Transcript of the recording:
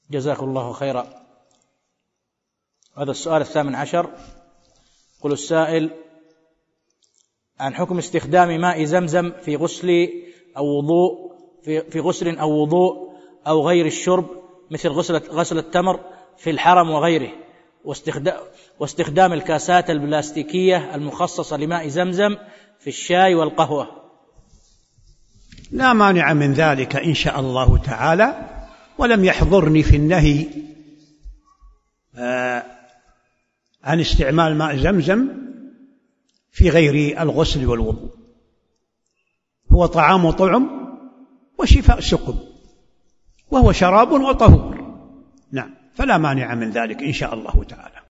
جزاكم الله خيرا. هذا السؤال 18. يقول السائل عن حكم استخدام ماء زمزم في غسل أو وضوء في غسل أو وضوء أو غير الشرب، مثل غسل التمر في الحرم وغيره، واستخدام الكاسات البلاستيكية المخصصة لماء زمزم في الشاي والقهوة. لا مانع من ذلك إن شاء الله تعالى، ولم يحضرني في النهي عن استعمال ماء زمزم في غير الغسل والوضوء. هو طعام طعم وشفاء سقم، وهو شراب وطهور. نعم، فلا مانع من ذلك إن شاء الله تعالى.